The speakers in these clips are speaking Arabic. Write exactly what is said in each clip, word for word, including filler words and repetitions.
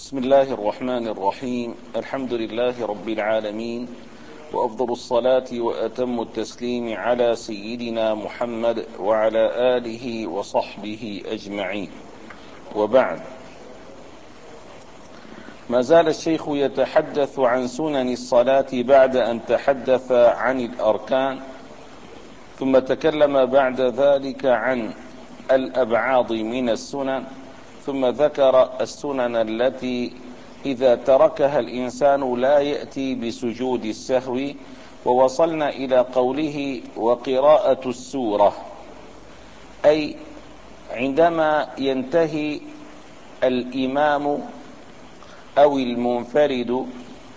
بسم الله الرحمن الرحيم. الحمد لله رب العالمين، وأفضل الصلاة وأتم التسليم على سيدنا محمد وعلى آله وصحبه أجمعين، وبعد. ما زال الشيخ يتحدث عن سنن الصلاة بعد أن تحدث عن الأركان، ثم تكلم بعد ذلك عن الأبعاض من السنن، ثم ذكر السنن التي إذا تركها الإنسان لا يأتي بسجود السهو، ووصلنا إلى قوله وقراءة السورة، أي عندما ينتهي الإمام أو المنفرد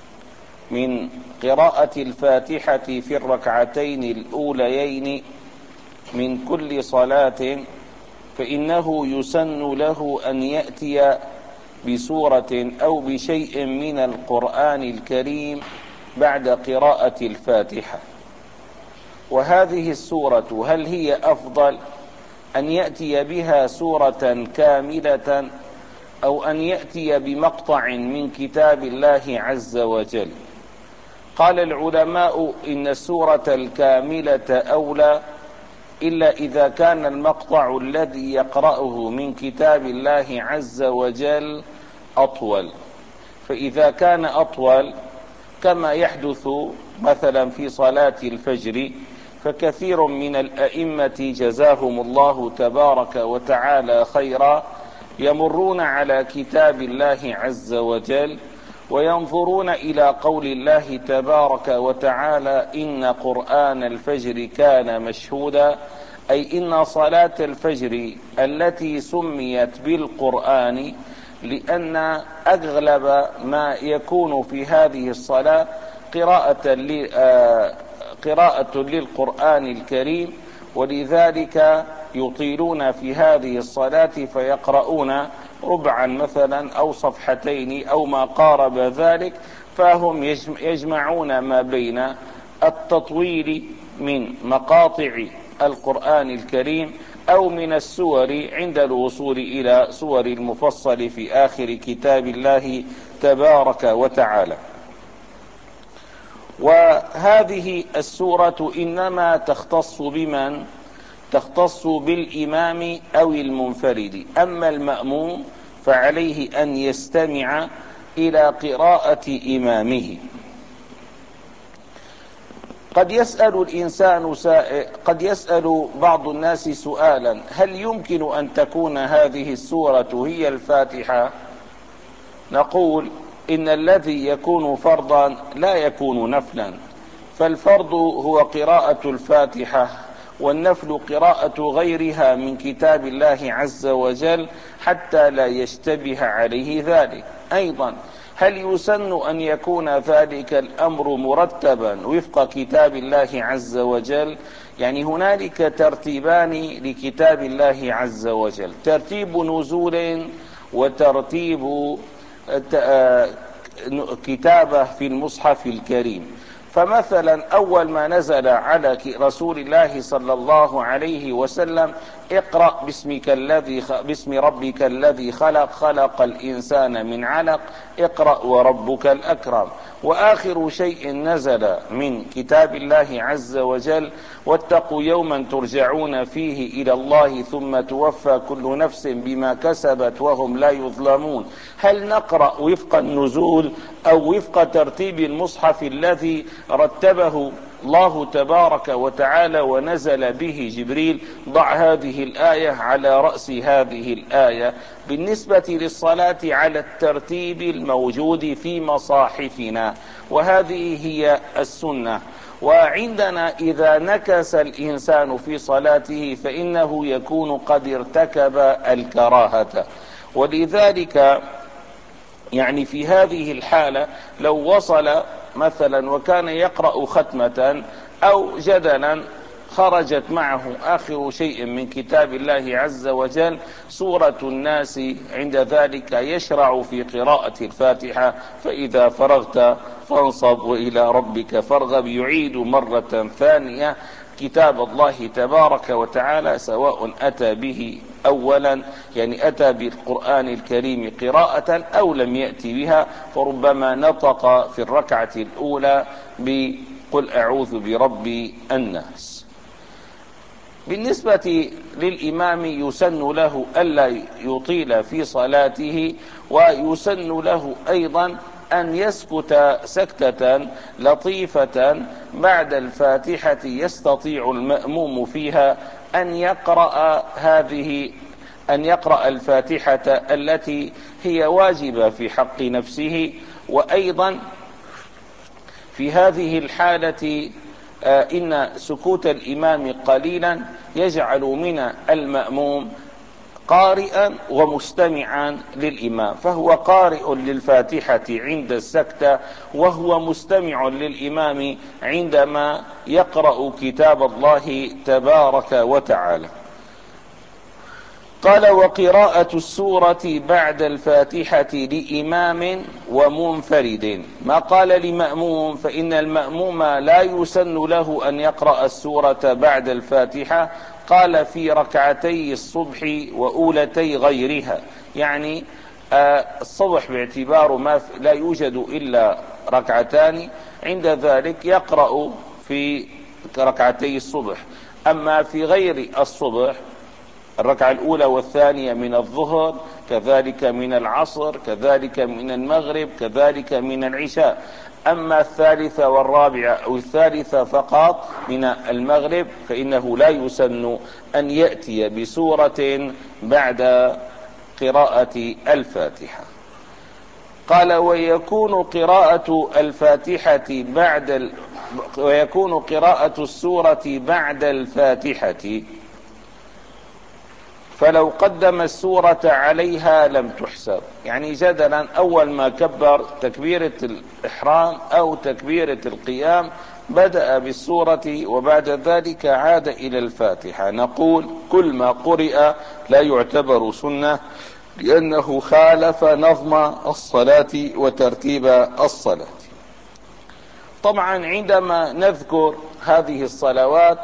من قراءة الفاتحة في الركعتين الأوليين من كل صلاة، فإنه يسن له أن يأتي بسورة أو بشيء من القرآن الكريم بعد قراءة الفاتحة. وهذه السورة هل هي أفضل أن يأتي بها سورة كاملة أو أن يأتي بمقطع من كتاب الله عز وجل؟ قال العلماء إن السورة الكاملة أولى، إلا إذا كان المقطع الذي يقرأه من كتاب الله عز وجل أطول. فإذا كان أطول كما يحدث مثلا في صلاة الفجر، فكثير من الأئمة جزاهم الله تبارك وتعالى خيرا يمرون على كتاب الله عز وجل وينظرون إلى قول الله تبارك وتعالى إن قرآن الفجر كان مشهودا، أي إن صلاة الفجر التي سميت بالقرآن لأن أغلب ما يكون في هذه الصلاة قراءة قراءة للقرآن الكريم، ولذلك يطيلون في هذه الصلاة فيقرؤون ربعا مثلا أو صفحتين أو ما قارب ذلك، فهم يجمعون ما بين التطويل من مقاطع القرآن الكريم أو من السور عند الوصول إلى سور المفصل في آخر كتاب الله تبارك وتعالى. وهذه السورة إنما تختص بمن؟ تختص بالإمام أو المنفرد، أما المأموم فعليه أن يستمع إلى قراءة إمامه. قد يسأل الإنسان سائل قد يسأل بعض الناس سؤالا: هل يمكن أن تكون هذه السورة هي الفاتحة؟ نقول إن الذي يكون فرضا لا يكون نفلا، فالفرض هو قراءة الفاتحة، والنفل قراءة غيرها من كتاب الله عز وجل حتى لا يشتبه عليه ذلك. أيضا هل يسن أن يكون ذلك الأمر مرتبا وفق كتاب الله عز وجل؟ يعني هنالك ترتيبان لكتاب الله عز وجل: ترتيب نزول وترتيب كتابة في المصحف الكريم. فمثلا أول ما نزل على رسول الله صلى الله عليه وسلم: اقرأ باسمك الذي خ... باسم ربك الذي خلق خلق الإنسان من علق اقرأ وربك الأكرم. وآخر شيء نزل من كتاب الله عز وجل: واتقوا يوما ترجعون فيه إلى الله ثم توفى كل نفس بما كسبت وهم لا يظلمون. هل نقرأ وفق النزول أو وفق ترتيب المصحف الذي رتبه الله تبارك وتعالى ونزل به جبريل؟ ضع هذه الآية على رأس هذه الآية. بالنسبة للصلاة على الترتيب الموجود في مصاحفنا، وهذه هي السنة. وعندنا إذا نكس الإنسان في صلاته فإنه يكون قد ارتكب الكراهة، ولذلك يعني في هذه الحالة لو وصل مثلا وكان يقرأ ختمة أو جدلا خرجت معه آخر شيء من كتاب الله عز وجل سورة الناس، عند ذلك يشرع في قراءة الفاتحة: فإذا فرغت فانصب وإلى ربك فارغب. يعيد مرة ثانية كتاب الله تبارك وتعالى، سواء أتى به أولا يعني أتى بالقرآن الكريم قراءة أو لم يأتي بها، فربما نطق في الركعة الأولى بقل أعوذ برب الناس. بالنسبة للإمام يسن له ألا يطيل في صلاته، ويسن له أيضا أن يسكت سكتة لطيفة بعد الفاتحة يستطيع المأموم فيها أن يقرأ هذه أن يقرأ الفاتحة التي هي واجبة في حق نفسه. وأيضا في هذه الحالة إن سكوت الإمام قليلا يجعل من المأموم قارئا ومستمعا للإمام، فهو قارئ للفاتحة عند السكتة، وهو مستمع للإمام عندما يقرأ كتاب الله تبارك وتعالى. قال: وقراءة السورة بعد الفاتحة لإمام ومنفرد. ما قال لمأموم، فإن المأموم لا يسن له أن يقرأ السورة بعد الفاتحة. قال: في ركعتي الصبح وأولتي غيرها، يعني الصبح باعتبار ما لا يوجد إلا ركعتان، عند ذلك يقرأ في ركعتي الصبح. أما في غير الصبح، الركعة الأولى والثانية من الظهر، كذلك من العصر، كذلك من المغرب، كذلك من العشاء. أما الثالثة والرابعة أو الثالثة فقط من المغرب، فإنه لا يسن أن يأتي بسورة بعد قراءة الفاتحة. قال: ويكون قراءة الفاتحة بعد ال... ويكون قراءة السورة بعد الفاتحة، فلو قدم السورة عليها لم تحسب. يعني جدلا أول ما كبر تكبيرة الإحرام أو تكبيرة القيام بدأ بالسورة وبعد ذلك عاد إلى الفاتحة، نقول كل ما قرئ لا يعتبر سنة، لأنه خالف نظم الصلاة وترتيب الصلاة. طبعا عندما نذكر هذه الصلوات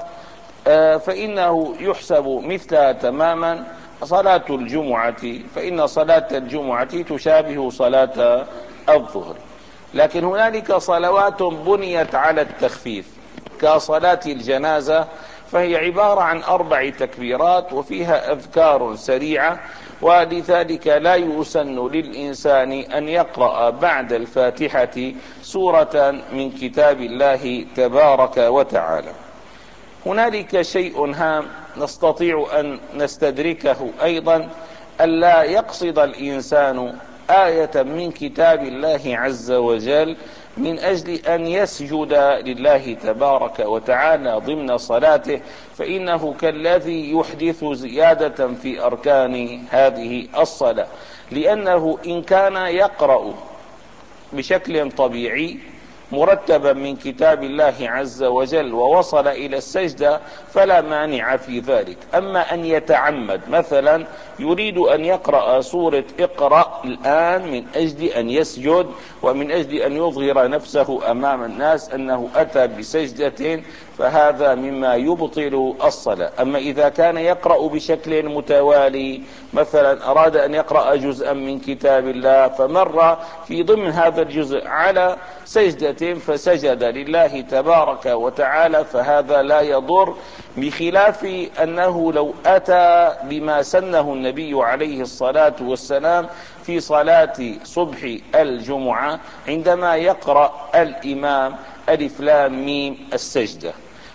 فإنه يحسب مثلها تماما صلاة الجمعة، فإن صلاة الجمعة تشابه صلاة الظهر. لكن هنالك صلوات بنيت على التخفيف كصلاة الجنازة، فهي عبارة عن أربع تكبيرات وفيها أذكار سريعة، ولذلك لا يسن للإنسان أن يقرأ بعد الفاتحة سورة من كتاب الله تبارك وتعالى. هنالك شيء هام نستطيع أن نستدركه أيضا، ألا يقصد الإنسان آية من كتاب الله عز وجل من أجل أن يسجد لله تبارك وتعالى ضمن صلاته، فإنه كالذي يحدث زيادة في أركان هذه الصلاة، لأنه إن كان يقرأ بشكل طبيعي مرتبا من كتاب الله عز وجل ووصل إلى السجدة فلا مانع في ذلك. أما أن يتعمد مثلا يريد أن يقرأ سورة اقرأ الآن من أجل أن يسجد ومن أجل أن يظهر نفسه أمام الناس أنه أتى بسجدة، فهذا مما يبطل الصلاة. أما إذا كان يقرأ بشكل متوالي، مثلا أراد أن يقرأ جزءا من كتاب الله فمر في ضمن هذا الجزء على سجدة فسجد لله تبارك وتعالى، فهذا لا يضر، بخلاف أنه لو أتى بما سنه النبي عليه الصلاة والسلام في صلاة صبح الجمعة عندما يقرأ الإمام ألف لام ميم السجدة،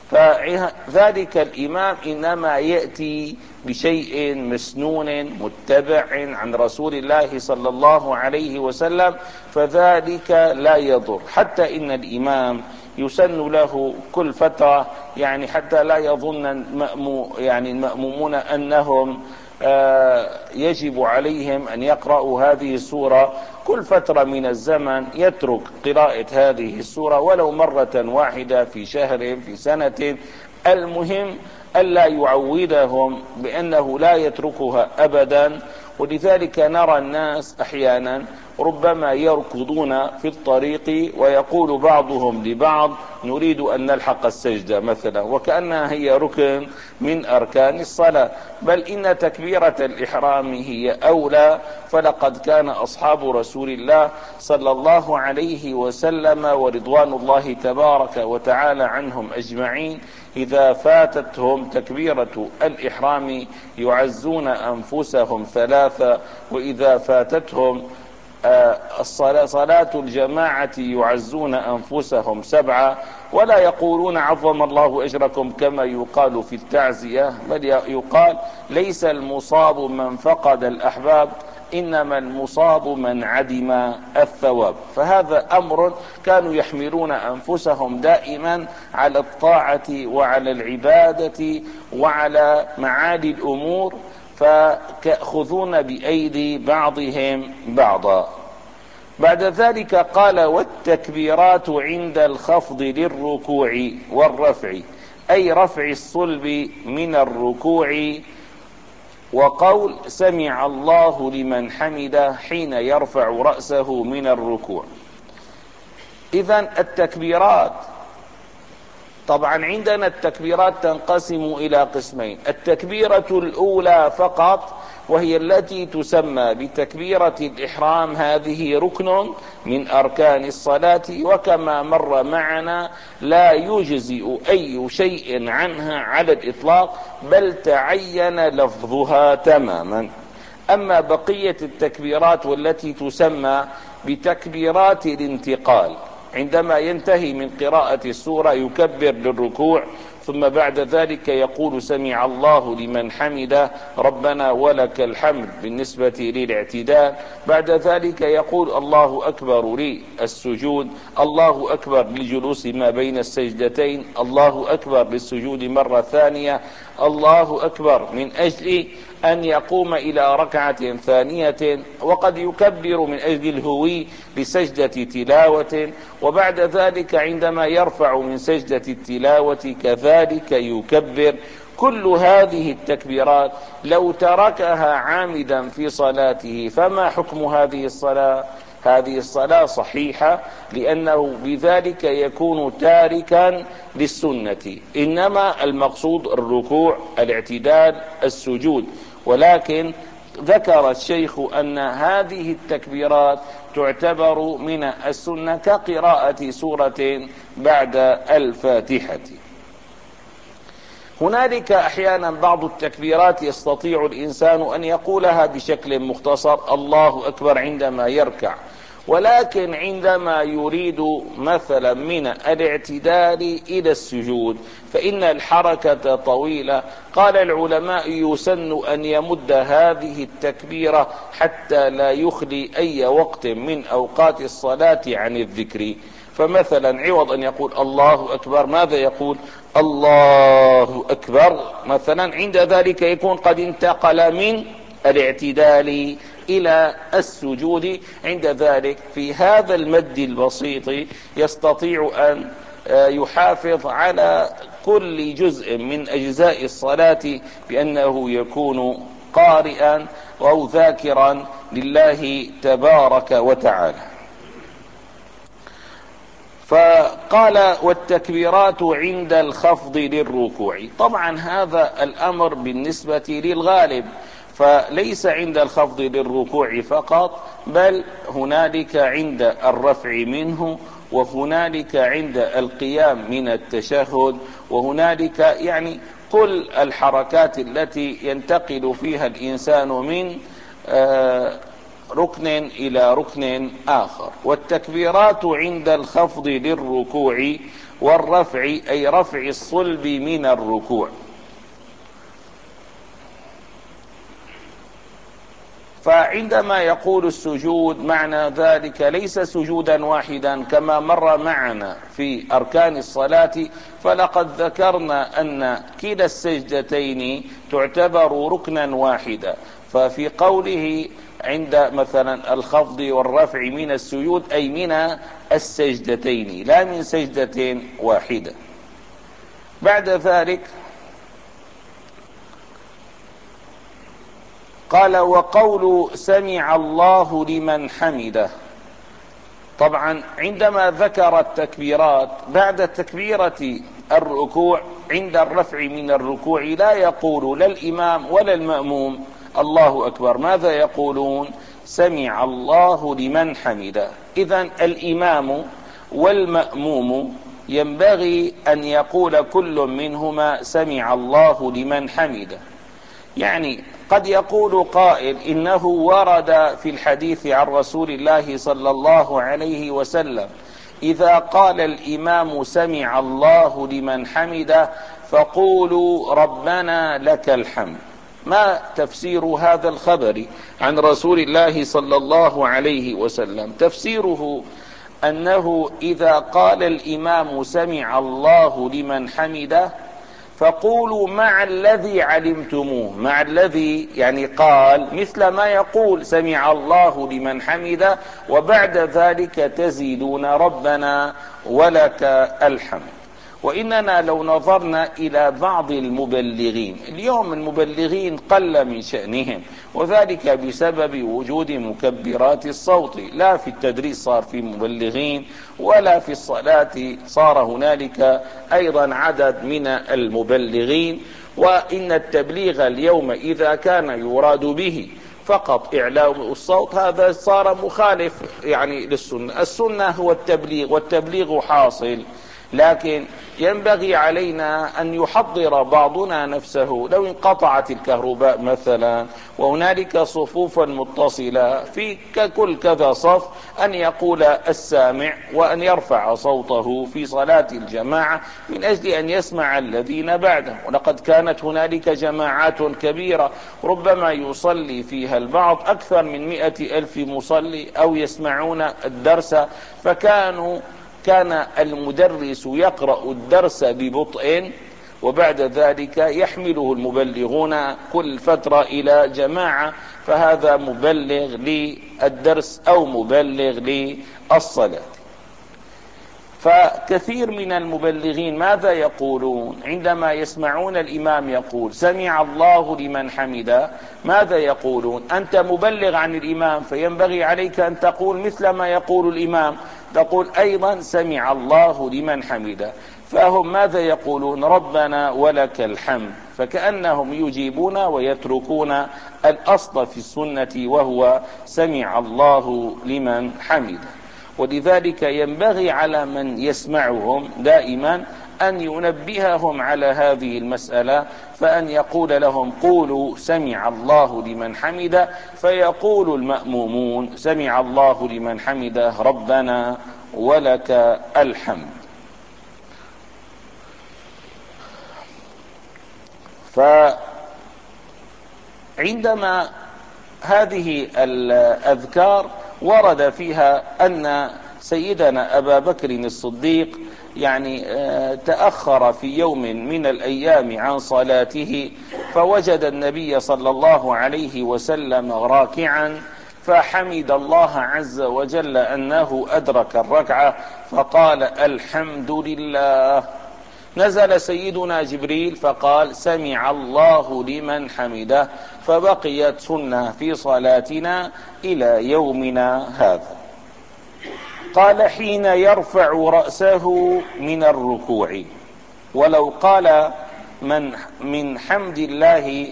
فذلك الإمام إنما يأتي بشيء مسنون متبع عن رسول الله صلى الله عليه وسلم، فذلك لا يضر. حتى إن الإمام يسن له كل فترة، يعني حتى لا يظن المأمو يعني المأمومون أنهم يجب عليهم أن يقرأوا هذه السورة، كل فترة من الزمن يترك قراءة هذه السورة ولو مرة واحدة في شهر في سنة، المهم ألا يعودهم بأنه لا يتركها أبدا. ولذلك نرى الناس أحيانا ربما يركضون في الطريق ويقول بعضهم لبعض نريد أن نلحق السجدة مثلا، وكأنها هي ركن من أركان الصلاة. بل إن تكبيرة الإحرام هي أولى، فلقد كان أصحاب رسول الله صلى الله عليه وسلم ورضوان الله تبارك وتعالى عنهم أجمعين إذا فاتتهم تكبيرة الإحرام يعزون أنفسهم ثلاثة، وإذا فاتتهم الصلاة صلاة الجماعة يعزون أنفسهم سبعة، ولا يقولون عظم الله أجركم كما يقال في التعزية، بل يقال ليس المصاب من فقد الأحباب، إنما المصاب من عدم الثواب. فهذا أمر كانوا يحملون أنفسهم دائما على الطاعة وعلى العبادة وعلى معالي الأمور، فيأخذون بأيدي بعضهم بعضا. بعد ذلك قال والتكبيرات عند الخفض للركوع والرفع، أي رفع الصلب من الركوع، وقول سمع الله لمن حمده حين يرفع رأسه من الركوع. إذن التكبيرات، طبعا عندنا التكبيرات تنقسم إلى قسمين: التكبيرة الأولى فقط وهي التي تسمى بتكبيرة الإحرام، هذه ركن من أركان الصلاة، وكما مر معنا لا يجزئ أي شيء عنها على الإطلاق، بل تعين لفظها تماما. أما بقية التكبيرات والتي تسمى بتكبيرات الانتقال، عندما ينتهي من قراءة السورة يكبر للركوع، ثم بعد ذلك يقول سمع الله لمن حمده ربنا ولك الحمد بالنسبة للاعتدال، بعد ذلك يقول الله أكبر للسجود، الله أكبر للجلوس ما بين السجدتين، الله أكبر للسجود مرة ثانية، الله أكبر من أجل أن يقوم إلى ركعة ثانية، وقد يكبر من أجل الهوي لسجدة تلاوة، وبعد ذلك عندما يرفع من سجدة التلاوة كذلك يكبر. كل هذه التكبيرات لو تركها عامدا في صلاته فما حكم هذه الصلاة؟ هذه الصلاة صحيحة، لأنه بذلك يكون تاركا للسنة، إنما المقصود الركوع، الاعتدال، السجود. ولكن ذكر الشيخ أن هذه التكبيرات تعتبر من السنة كقراءة سورة بعد الفاتحة. هنالك أحيانا بعض التكبيرات يستطيع الإنسان أن يقولها بشكل مختصر، الله أكبر عندما يركع، ولكن عندما يريد مثلا من الاعتدال إلى السجود فإن الحركة طويلة. قال العلماء يسن أن يمد هذه التكبيرة حتى لا يخلي أي وقت من أوقات الصلاة عن الذكر. فمثلا عوض أن يقول الله أكبر ماذا يقول؟ الله أكبر مثلا، عند ذلك يكون قد انتقل من الاعتدال إلى السجود. عند ذلك في هذا المد البسيط يستطيع أن يحافظ على كل جزء من أجزاء الصلاة بأنه يكون قارئا أو ذاكرا لله تبارك وتعالى. فقال والتكبيرات عند الخفض للركوع. طبعا هذا الأمر بالنسبة للغالب، فليس عند الخفض للركوع فقط، بل هنالك عند الرفع منه، وهنالك عند القيام من التشهد، وهنالك يعني كل الحركات التي ينتقل فيها الإنسان من آه ركن إلى ركن آخر. والتكبيرات عند الخفض للركوع والرفع أي رفع الصلب من الركوع. فعندما يقول السجود معنى ذلك ليس سجودا واحدا كما مر معنا في أركان الصلاة، فلقد ذكرنا أن كلا السجدتين تعتبر ركنا واحدا. ففي قوله عند مثلا الخفض والرفع من السجود أي من السجدتين لا من سجدة واحدة. بعد ذلك قال: وقول سمع الله لمن حمده. طبعا عندما ذكر التكبيرات بعد تكبيرة الركوع عند الرفع من الركوع لا يقول لا الإمام ولا المأموم الله أكبر، ماذا يقولون؟ سمع الله لمن حمده. إذن الإمام والمأموم ينبغي أن يقول كل منهما سمع الله لمن حمده. يعني قد يقول قائل: إنه ورد في الحديث عن رسول الله صلى الله عليه وسلم إذا قال الإمام سمع الله لمن حمده فقولوا ربنا لك الحمد. ما تفسير هذا الخبر عن رسول الله صلى الله عليه وسلم؟ تفسيره أنه إذا قال الإمام سمع الله لمن حمده فقولوا مع الذي علمتموه، مع الذي يعني قال مثل ما يقول سمع الله لمن حمده، وبعد ذلك تزيدون ربنا ولك الحمد. وإننا لو نظرنا إلى بعض المبلغين اليوم، المبلغين قل من شأنهم، وذلك بسبب وجود مكبرات الصوت. لا في التدريس صار في مبلغين، ولا في الصلاة صار هنالك أيضا عدد من المبلغين. وإن التبليغ اليوم إذا كان يراد به فقط إعلاء الصوت هذا صار مخالف يعني للسنة. السنة هو التبليغ، والتبليغ حاصل، لكن ينبغي علينا أن يحضر بعضنا نفسه. لو انقطعت الكهرباء مثلا وهنالك صفوفا متصلة في كل كذا صف، أن يقول السامع وأن يرفع صوته في صلاة الجماعة من أجل أن يسمع الذين بعده. ولقد كانت هنالك جماعات كبيرة ربما يصلي فيها البعض أكثر من مئة ألف مصلي أو يسمعون الدرس، فكانوا كان المدرس يقرأ الدرس ببطء، وبعد ذلك يحمله المبلغون كل فترة إلى جماعة، فهذا مبلغ للدرس أو مبلغ للصلاة. فكثير من المبلغين ماذا يقولون عندما يسمعون الإمام يقول سمع الله لمن حمده؟ ماذا يقولون؟ أنت مبلغ عن الإمام فينبغي عليك أن تقول مثل ما يقول الإمام، تقول أيضا سمع الله لمن حمده. فهم ماذا يقولون؟ ربنا ولك الحمد. فكأنهم يجيبون ويتركون الأصل في السنة وهو سمع الله لمن حمده. ولذلك ينبغي على من يسمعهم دائما أن ينبههم على هذه المسألة، فأن يقول لهم قولوا سمع الله لمن حمده، فيقول المأمومون سمع الله لمن حمده ربنا ولك الحمد. فعندما هذه الأذكار ورد فيها أن سيدنا أبا بكر الصديق يعني تأخر في يوم من الأيام عن صلاته، فوجد النبي صلى الله عليه وسلم راكعا، فحمد الله عز وجل أنه أدرك الركعة فقال الحمد لله. نزل سيدنا جبريل فقال سمع الله لمن حمده، فبقيت سنة في صلاتنا إلى يومنا هذا. قال حين يرفع رأسه من الركوع، ولو قال من من حمد الله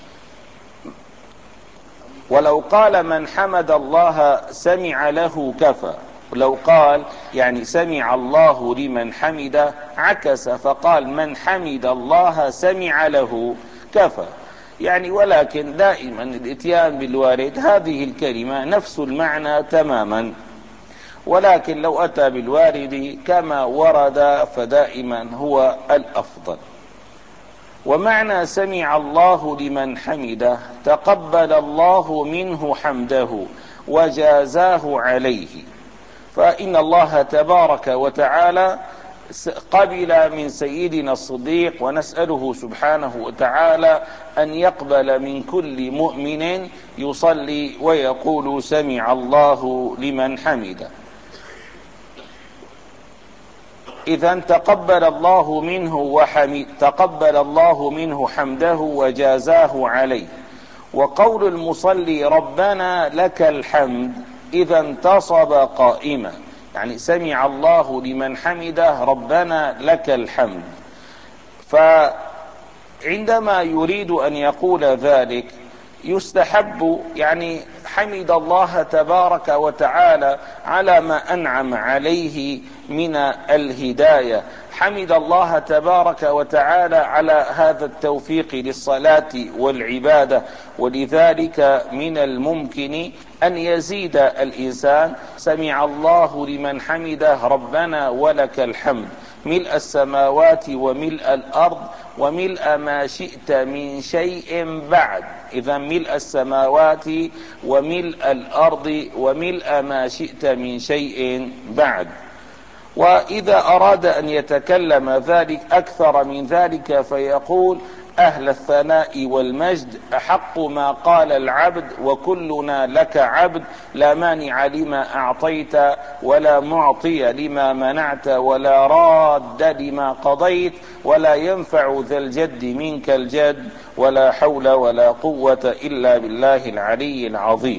ولو قال من حمد الله سمع له كفى. لو قال يعني سمع الله لمن حمده عكس فقال من حمد الله سمع له كفى يعني. ولكن دائما الاتيان بالوارد هذه الكلمة نفس المعنى تماما، ولكن لو أتى بالوارد كما ورد فدائما هو الأفضل. ومعنى سمع الله لمن حمده تقبل الله منه حمده وجازاه عليه. فإن الله تبارك وتعالى قبل من سيدنا الصديق، ونسأله سبحانه وتعالى أن يقبل من كل مؤمن يصلي ويقول سمع الله لمن حمده. إذن تقبل الله منه وحمد تقبل الله منه حمده وجازاه عليه. وقول المصلي ربنا لك الحمد إذا انتصب قائما، يعني سمع الله لمن حمده ربنا لك الحمد. فعندما يريد أن يقول ذلك يستحب، يعني حمد الله تبارك وتعالى على ما أنعم عليه من الهداية، حمد الله تبارك وتعالى على هذا التوفيق للصلاة والعبادة. ولذلك من الممكن أن يزيد الإنسان سمع الله لمن حمده ربنا ولك الحمد ملء السماوات وملء الأرض وملء ما شئت من شيء بعد. إذا ملء السماوات وملء الأرض وملء ما شئت من شيء بعد. وإذا أراد أن يتكلم ذلك أكثر من ذلك فيقول أهل الثناء والمجد أحق ما قال العبد وكلنا لك عبد، لا مانع لما أعطيت ولا معطي لما منعت ولا راد لما قضيت ولا ينفع ذا الجد منك الجد ولا حول ولا قوة إلا بالله العلي العظيم.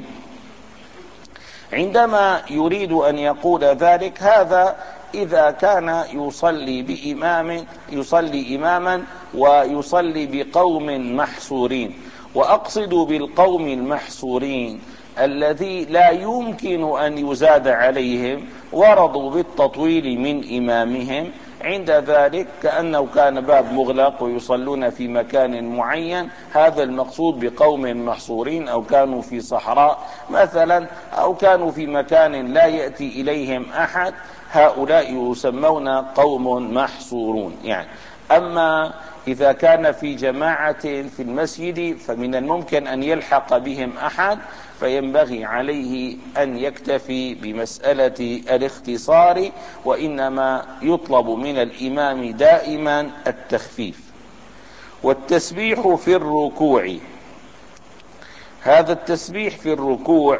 عندما يريد أن يقول ذلك هذا إذا كان يصلي بإمام يصلي إماما ويصلي بقوم محصورين. وأقصد بالقوم المحصورين الذي لا يمكن أن يزاد عليهم ورضوا بالتطويل من إمامهم، عند ذلك كأنه كان باب مغلق ويصلون في مكان معين، هذا المقصود بقوم محصورين، أو كانوا في صحراء مثلا أو كانوا في مكان لا يأتي إليهم أحد، هؤلاء يسمون قوم محصورون يعني. أما إذا كان في جماعة في المسجد فمن الممكن أن يلحق بهم أحد، فينبغي عليه أن يكتفي بمسألة الاختصار، وإنما يطلب من الإمام دائما التخفيف. والتسبيح في الركوع، هذا التسبيح في الركوع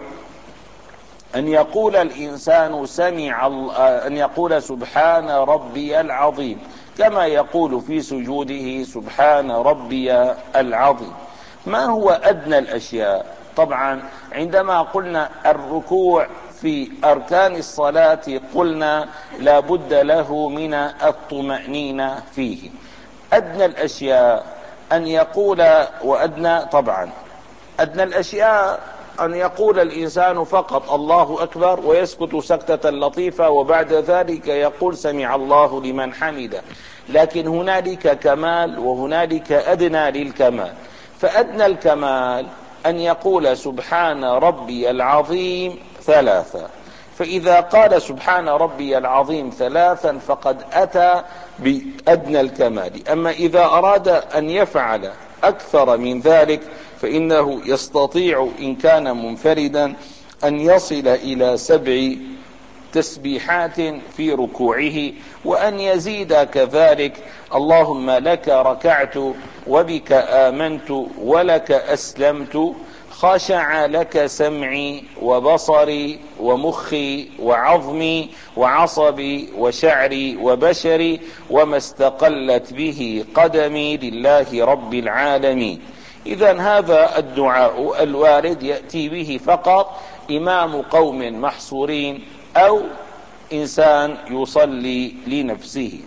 أن يقول الإنسان سمع أن يقول سبحان ربي العظيم كما يقول في سجوده سبحان ربي العظيم. ما هو أدنى الأشياء؟ طبعا عندما قلنا الركوع في أركان الصلاة قلنا لا بد له من الطمأنينة فيه. أدنى الأشياء أن يقول، وأدنى طبعا أدنى الأشياء أن يقول الإنسان فقط الله أكبر ويسكت سكتة لطيفة وبعد ذلك يقول سمع الله لمن حمده. لكن هنالك كمال وهنالك أدنى للكمال. فأدنى الكمال أن يقول سبحان ربي العظيم ثلاثة، فإذا قال سبحان ربي العظيم ثلاثا فقد أتى بأدنى الكمال. أما إذا أراد أن يفعل أكثر من ذلك فإنه يستطيع إن كان منفردا أن يصل إلى سبع تسبيحات في ركوعه، وأن يزيد كذلك اللهم لك ركعت وبك آمنت ولك أسلمت، خشع لك سمعي وبصري ومخي وعظمي وعصبي وشعري وبشري وما استقلت به قدمي لله رب العالمين. إذن هذا الدعاء الوارد يأتي به فقط إمام قوم محصورين أو إنسان يصلي لنفسه.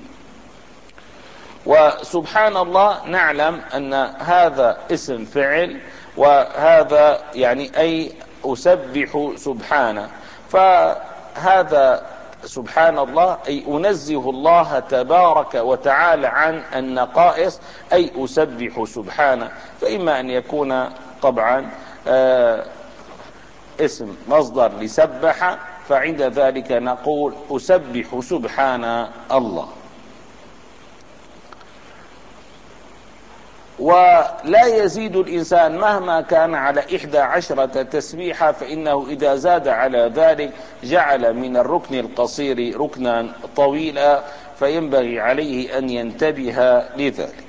وسبحان الله نعلم أن هذا اسم فعل، وهذا يعني أي أسبح سبحانه، فهذا سبحان الله أي أنزه الله تبارك وتعالى عن النقائص، أي أسبح سبحانه. فإما أن يكون طبعا آه اسم مصدر لسبح، فعند ذلك نقول أسبح سبحان الله. ولا يزيد الإنسان مهما كان على إحدى عشرة تسبيحة، فإنه إذا زاد على ذلك جعل من الركن القصير ركنا طويلا، فينبغي عليه أن ينتبه لذلك.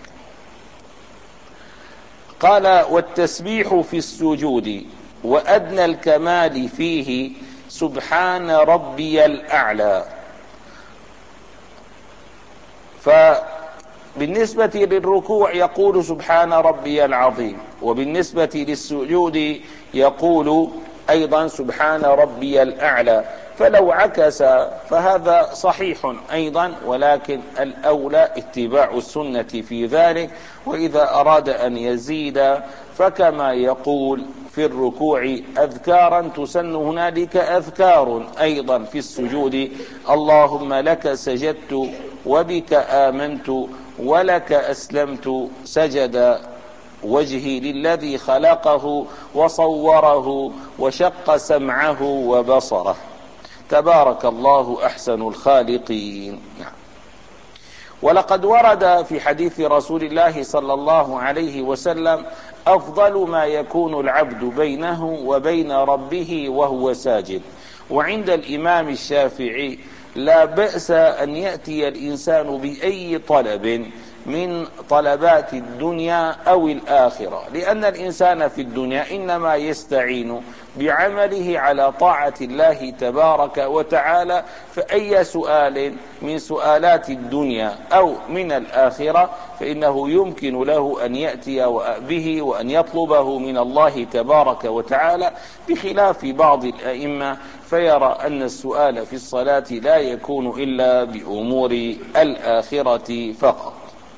قال والتسبيح في السجود وأدنى الكمال فيه سبحان ربي الأعلى. بالنسبة للركوع يقول سبحان ربي العظيم، وبالنسبة للسجود يقول أيضا سبحان ربي الأعلى. فلو عكس فهذا صحيح أيضا، ولكن الأولى اتباع السنة في ذلك. وإذا أراد أن يزيد فكما يقول في الركوع أذكارا تسن هنالك أذكار أيضا في السجود: اللهم لك سجدت وبك آمنت ولك أسلمت، سجد وجهي للذي خلقه وصوره وشق سمعه وبصره، تبارك الله أحسن الخالقين. ولقد ورد في حديث رسول الله صلى الله عليه وسلم: أفضل ما يكون العبد بينه وبين ربه وهو ساجد. وعند الإمام الشافعي لا بأس أن يأتي الإنسان بأي طلب من طلبات الدنيا أو الآخرة، لأن الإنسان في الدنيا إنما يستعين بعمله على طاعة الله تبارك وتعالى، فأي سؤال من سؤالات الدنيا أو من الآخرة فإنه يمكن له أن يأتي به وأن يطلبه من الله تبارك وتعالى، بخلاف بعض الأئمة فيرى أن السؤال في الصلاة لا يكون إلا بأمور الآخرة فقط.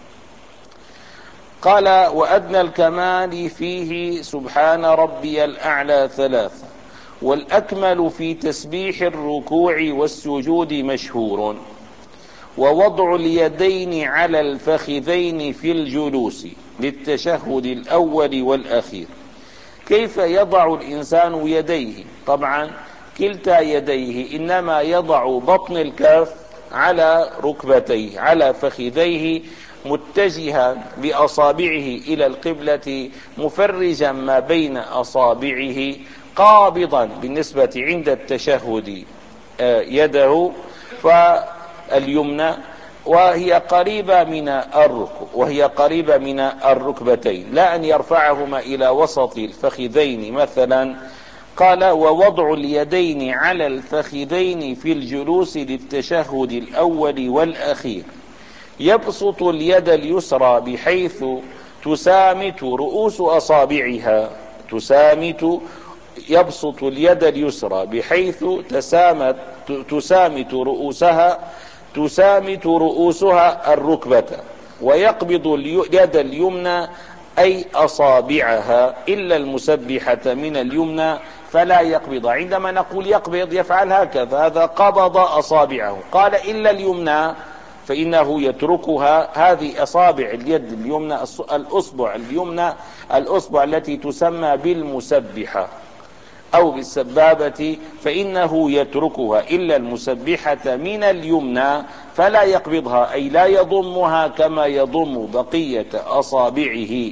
قال: وأدنى الكمال فيه سبحان ربي الأعلى ثلاثة، والأكمل في تسبيح الركوع والسجود مشهور، ووضع اليدين على الفخذين في الجلوس للتشهد الأول والأخير. كيف يضع الإنسان يديه؟ طبعا كلتا يديه إنما يضع بطن الكف على ركبتيه على فخذيه، متجها بأصابعه إلى القبلة، مفرجا ما بين أصابعه، قابضا بالنسبة عند التشهد يده فاليمنى وهي قريبة من الركب وهي قريبة من الركبتين، لا أن يرفعهما إلى وسط الفخذين مثلا. قال: ووضع اليدين على الفخذين في الجلوس للتشهد الأول والأخير. يبسط اليد اليسرى بحيث تسامت رؤوس أصابعها تسامت يبسط اليد اليسرى بحيث تسامت تسامت رؤوسها تسامت رؤوسها الركبة، ويقبض اليد اليمنى أي أصابعها إلا المسبحة من اليمنى فلا يقبض. عندما نقول يقبض يفعل هكذا، هذا قبض أصابعه. قال: إلا اليمنى فإنه يتركها. هذه أصابع اليد اليمنى الأصبع اليمنى الأصبع التي تسمى بالمسبحة أو بالسبابة، فإنه يتركها إلا المسبحة من اليمنى فلا يقبضها، أي لا يضمها كما يضم بقية أصابعه،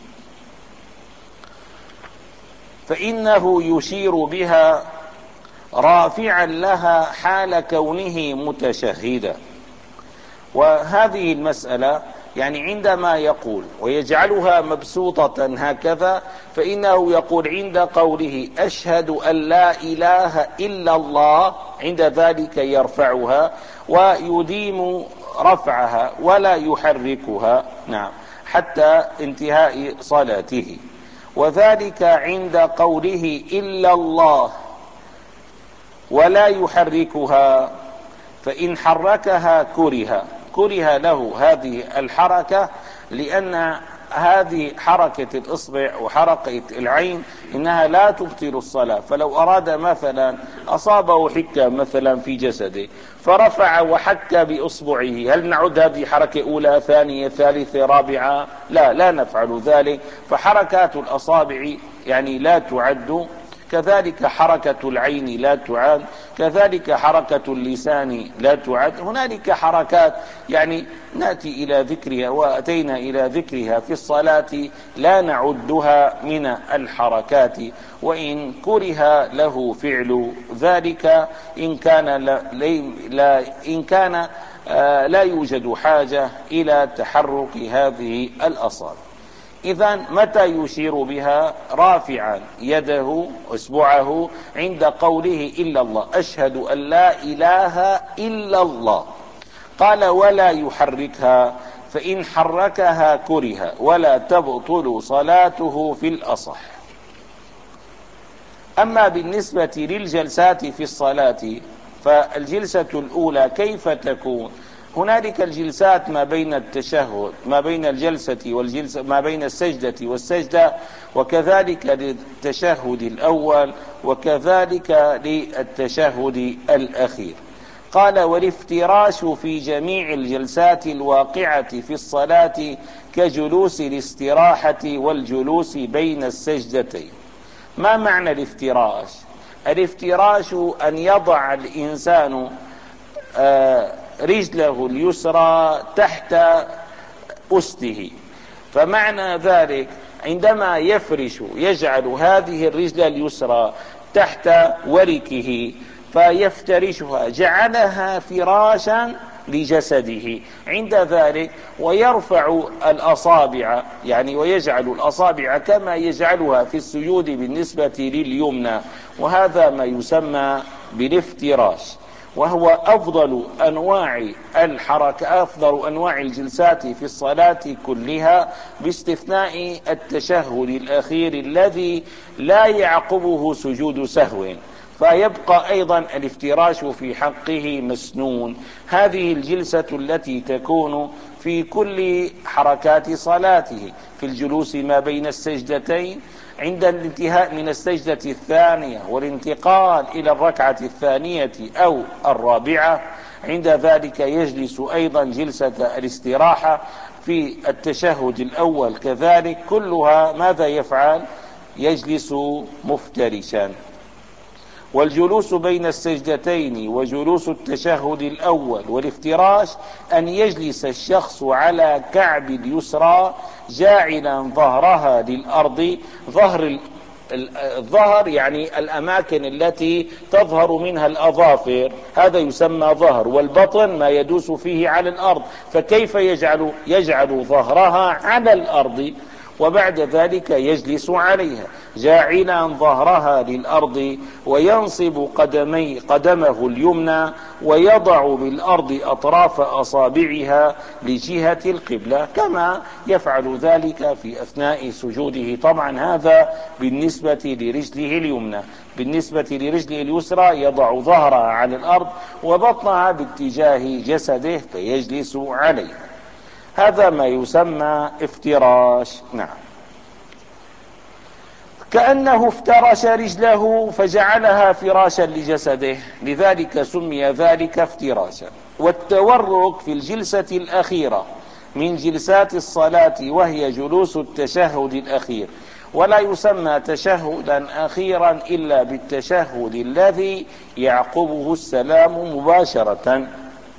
فإنه يشير بها رافعا لها حال كونه متشهدا. وهذه المسألة يعني عندما يقول ويجعلها مبسوطة هكذا، فإنه يقول عند قوله أشهد أن لا إله إلا الله، عند ذلك يرفعها ويديم رفعها ولا يحركها، نعم، حتى انتهاء صلاته. وذلك عند قوله إلا الله ولا يحركها، فإن حركها كره كره له هذه الحركة، لأن هذه حركة الإصبع وحركة العين إنها لا تبطل الصلاة. فلو أراد مثلا أصابه حكة مثلا في جسده فرفع وحك بإصبعه، هل نعد هذه حركة أولى ثانية ثالثة رابعة؟ لا لا نفعل ذلك. فحركات الأصابع يعني لا تعد، كذلك حركة العين لا تعد، كذلك حركة اللسان لا تعد. هنالك حركات يعني نأتي إلى ذكرها وأتينا إلى ذكرها في الصلاة لا نعدها من الحركات، وإن كره له فعل ذلك إن كان لا, لا, إن كان لا يوجد حاجة إلى تحرك هذه الأصابع. إذن متى يشير بها؟ رافعا يده أصبعه عند قوله إلا الله، أشهد أن لا إله إلا الله. قال: ولا يحركها، فإن حركها كره ولا تبطل صلاته في الأصح. أما بالنسبة للجلسات في الصلاة فالجلسة الأولى كيف تكون؟ هنالك الجلسات ما بين التشهد، ما بين الجلسة والجلسة، ما بين السجدة والسجدة، وكذلك للتشهد الأول، وكذلك للتشهد الأخير. قال: والافتراش في جميع الجلسات الواقعة في الصلاة كجلوس الاستراحة والجلوس بين السجدتين. ما معنى الافتراش؟ الافتراش أن يضع الإنسان رجله اليسرى تحت أسته، فمعنى ذلك عندما يفرش يجعل هذه الرجل اليسرى تحت وركه فيفترشها، جعلها فراشا لجسده عند ذلك، ويرفع الأصابع يعني ويجعل الأصابع كما يجعلها في السجود بالنسبة لليمنى، وهذا ما يسمى بالافتراش، وهو أفضل أنواع الحركة، أفضل أنواع الجلسات في الصلاة كلها باستثناء التشهد الأخير الذي لا يعقبه سجود سهو، فيبقى أيضا الافتراش في حقه مسنون. هذه الجلسة التي تكون في كل حركات صلاته، في الجلوس ما بين السجدتين، عند الانتهاء من السجدة الثانية والانتقال إلى الركعة الثانية أو الرابعة، عند ذلك يجلس أيضا جلسة الاستراحة. في التشهد الأول كذلك كلها ماذا يفعل؟ يجلس مفترشا. والجلوس بين السجدتين وجلوس التشهد الأول والافتراش أن يجلس الشخص على كعب اليسرى جاعلا ظهرها للأرض، ظهر الظهر يعني الأماكن التي تظهر منها الأظافر، هذا يسمى ظهر، والبطن ما يدوس فيه على الأرض، فكيف يجعل يجعل ظهرها على الأرض، وبعد ذلك يجلس عليها جاعلا ظهرها للأرض، وينصب قدمي قدمه اليمنى ويضع بالأرض أطراف أصابعها لجهة القبلة، كما يفعل ذلك في أثناء سجوده. طبعا هذا بالنسبة لرجله اليمنى. بالنسبة لرجله اليسرى يضع ظهرها على الأرض وبطنها باتجاه جسده فيجلس عليها. هذا ما يسمى افتراش. نعم، كأنه افترش رجله فجعلها فراشا لجسده، لذلك سمي ذلك افتراشا. والتورك في الجلسة الأخيرة من جلسات الصلاة وهي جلوس التشهد الأخير، ولا يسمى تشهدا أخيرا إلا بالتشهد الذي يعقبه السلام مباشرة.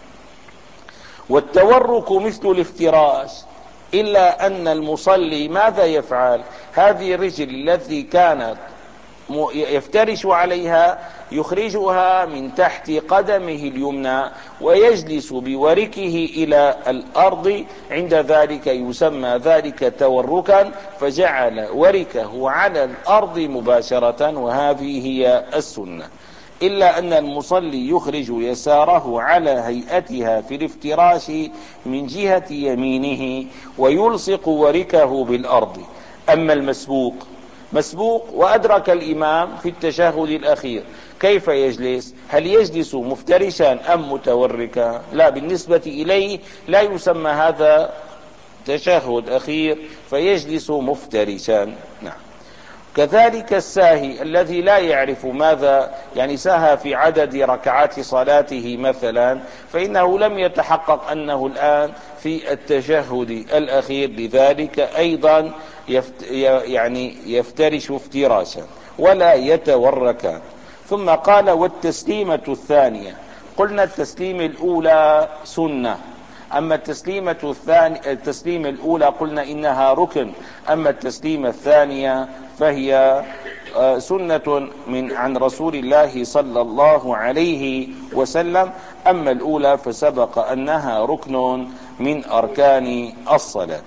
والتورك مثل الافتراش، إلا أن المصلي ماذا يفعل؟ هذه الرجل التي كانت يفترش عليها يخرجها من تحت قدمه اليمنى ويجلس بوركه إلى الأرض، عند ذلك يسمى ذلك توركا، فجعل وركه على الأرض مباشرة، وهذه هي السنة. إلا أن المصلي يخرج يساره على هيئتها في الافتراش من جهة يمينه ويلصق وركه بالأرض. أما المسبوق مسبوق وأدرك الإمام في التشهد الأخير، كيف يجلس؟ هل يجلس مفترشا أم متوركا؟ لا، بالنسبة إليه لا يسمى هذا تشهد أخير، فيجلس مفترشا. نعم. كذلك الساهي الذي لا يعرف ماذا يعني ساهى في عدد ركعات صلاته مثلا، فإنه لم يتحقق أنه الآن في التشهد الأخير، لذلك أيضا يفت يعني يفترش افتراشا ولا يتورك. ثم قال: والتسليمة الثانية. قلنا التسليم الأولى سنة، أما التسليمة الثانية التسليمة الأولى قلنا إنها ركن، أما التسليمة الثانية فهي سنة من عن رسول الله صلى الله عليه وسلم. أما الأولى فسبق أنها ركن من أركان الصلاة.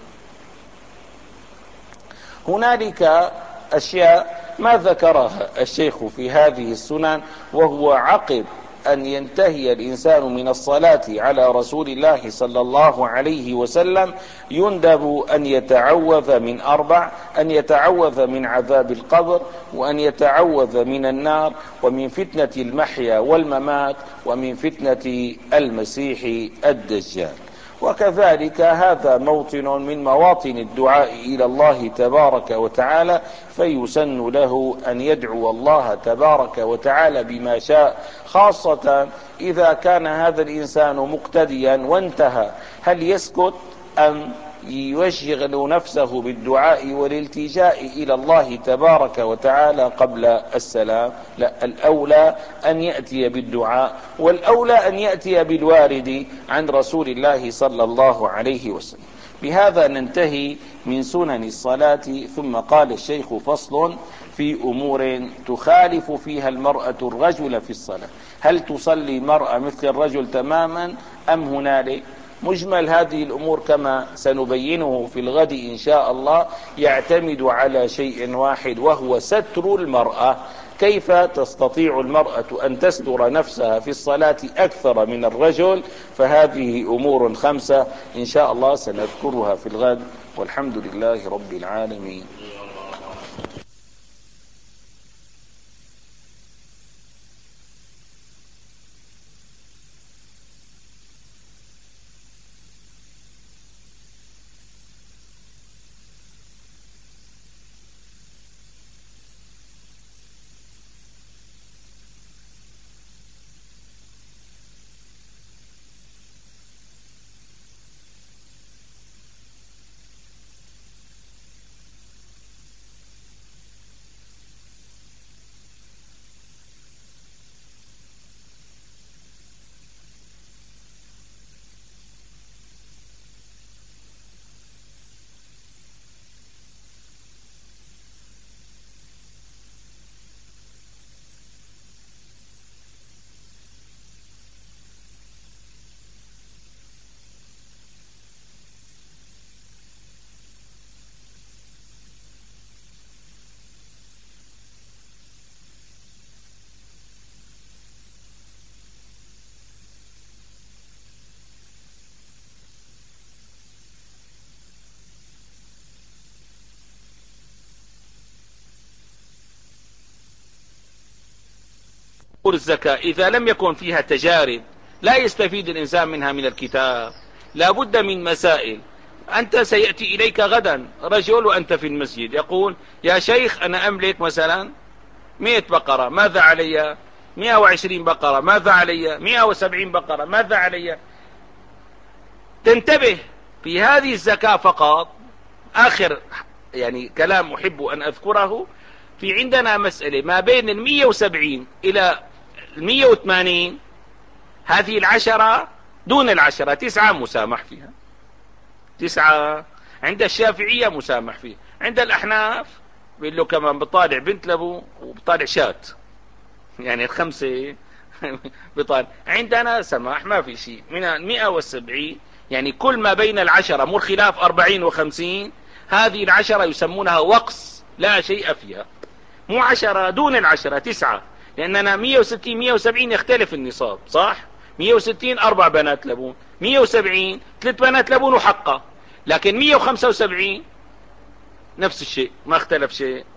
هنالك أشياء ما ذكرها الشيخ في هذه السنن، وهو عقب أن ينتهي الإنسان من الصلاة على رسول الله صلى الله عليه وسلم يندب أن يتعوذ من أربع: أن يتعوذ من عذاب القبر، وأن يتعوذ من النار، ومن فتنة المحيا والممات، ومن فتنة المسيح الدجال. وكذلك هذا موطن من مواطن الدعاء إلى الله تبارك وتعالى، فيسن له أن يدعو الله تبارك وتعالى بما شاء، خاصة إذا كان هذا الإنسان مقتديا وانتهى. هل يسكت أم يشغل نفسه بالدعاء والالتجاء إلى الله تبارك وتعالى قبل السلام؟ لا، الأولى أن يأتي بالدعاء، والأولى أن يأتي بالوارد عن رسول الله صلى الله عليه وسلم. بهذا ننتهي من سنن الصلاة. ثم قال الشيخ: فصل في أمور تخالف فيها المرأة الرجل في الصلاة. هل تصلي المرأة مثل الرجل تماما أم هنالك؟ مجمل هذه الأمور كما سنبينه في الغد إن شاء الله يعتمد على شيء واحد، وهو ستر المرأة. كيف تستطيع المرأة أن تستر نفسها في الصلاة أكثر من الرجل؟ فهذه أمور خمسة إن شاء الله سنذكرها في الغد، والحمد لله رب العالمين. الزكاة إذا لم يكن فيها تجارب لا يستفيد الإنسان منها من الكتاب. لا بد من مسائل. أنت سيأتي إليك غدا رجل وأنت في المسجد يقول: يا شيخ أنا أملك مثلا مئة بقرة، ماذا علي؟ مئة وعشرين بقرة، ماذا علي؟ مئة وسبعين بقرة، ماذا علي؟ تنتبه في هذه الزكاة فقط. آخر يعني كلام أحب أن أذكره: في عندنا مسألة ما بين المئة وسبعين إلى المئة وثمانين، هذه العشرة دون العشرة تسعة مسامح فيها، تسعة. عند الشافعية مسامح فيه، عند الأحناف بيقول له كمان بطالع بنت لبو وبطالع شات، يعني الخمسة بطالع. عندنا سماح ما في شيء. من المئة والسبعين يعني كل ما بين العشرة، مو خلاف أربعين وخمسين، هذه العشرة يسمونها وقص لا شيء فيها. مو عشرة دون العشرة، تسعة، لأننا مئة وستين مئة وسبعين يختلف النصاب، صح؟ مئة وستين أربع بنات لبون، مئة وسبعين ثلاث بنات لبون وحقه، لكن مئة وخمسة وسبعين نفس الشيء، ما اختلف شيء.